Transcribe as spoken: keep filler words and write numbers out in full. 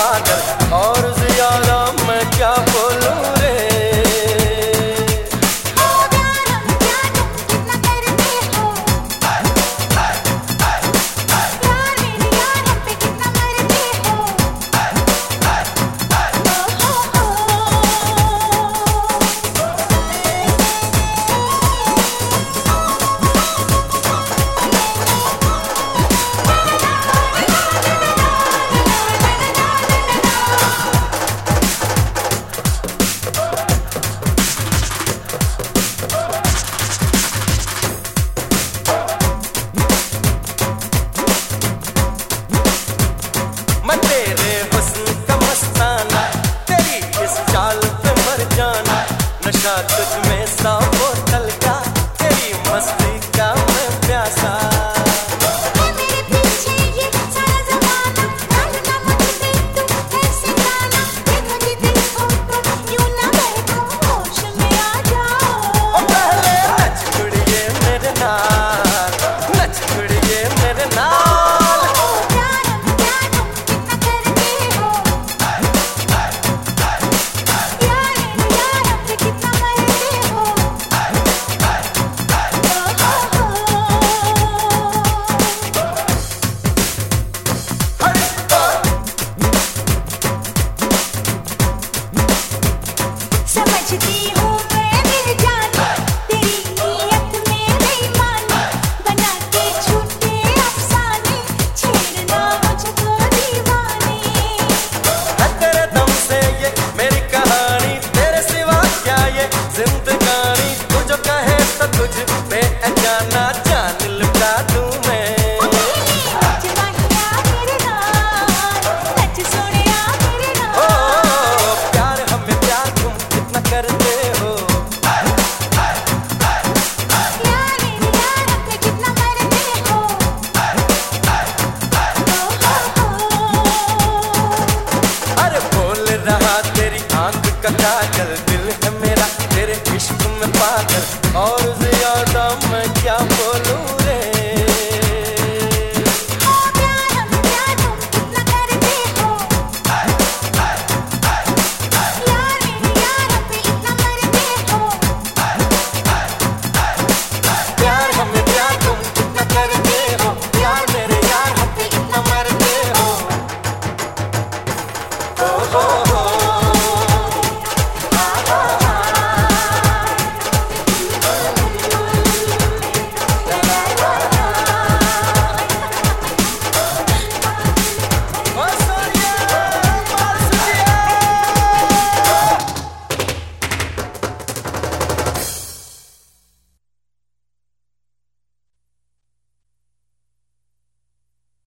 पागल, और ज्यादा मैं क्या बोलूं रे। मैं तेरे हुस्न का मस्ताना, तेरी इस चाल पे मर जाना, नशा तुझ में सौ बोतल का, तेरी मस्ती का मैं प्यासा। समझती हूँ मैं दिल जाना, तेरी नीयत में बेईमानी, बना के झूठे अफसाने, छेड़ना मुझको दीवाने। तेरे दम से ये मेरी कहानी, तेरे सिवा क्या ये जिंदगानी, तू जो कहे तो तुझ पे अनजाना जान लुटा दूं मैं। करते हो यार मेरे यार अपने कितना मरते हो। अरे बोल रहा तेरी आंख का काजल, दिल है मेरा तेरे इश्क में पागल, और